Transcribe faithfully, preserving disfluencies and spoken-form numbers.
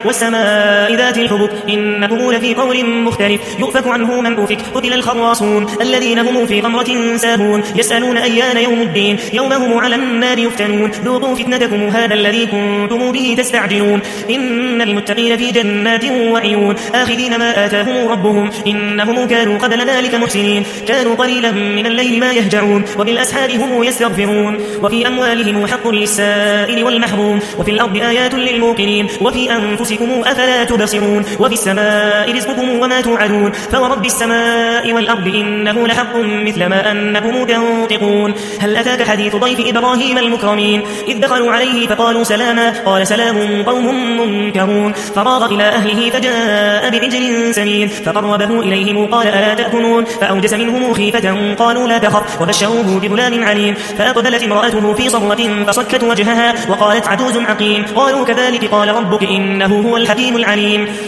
والسماء ذات الحبك إنكم لفي قول مختلف يؤفك عنه من أفك قتل الخراصون الذين هم في غمرة ساهون يسألون أيان يوم الدين يوم هم على النار يفتنون ذوقوا فتنتكم هذا الذي كنتم به تستعجلون إن المتقين في جنات وعيون آخذين ما آتاهم ربهم إنهم كانوا قبل ذلك محسنين كانوا قليلا من الليل ما يهجعون وبالأسحار هم يستغفرون وفي أموالهم حق للسائل والمحروم وفي الأرض آيات للموقنين وفي أنفسهم أفلا تبصرون وفي السماء رزقكم وما توعدون فورب السماء والأرض إنه لحق مثل ما أنكم تنطقون هل أتاك حديث ضيف إبراهيم المكرمين إذ دخلوا عليه فقالوا سلاما قال سلام قوم منكرون فراغ إلى أهله فجاء بعجل سمين فقربه إليهم قال ألا تأكلون فأوجس منهم خيفة قالوا لا تخف وبشروه بغلام عليم فأقبلت امرأته في صرة فصكت وجهها وقالت عجوز عقيم قالوا كذلك قال ربك إنه هو الحكيم العليم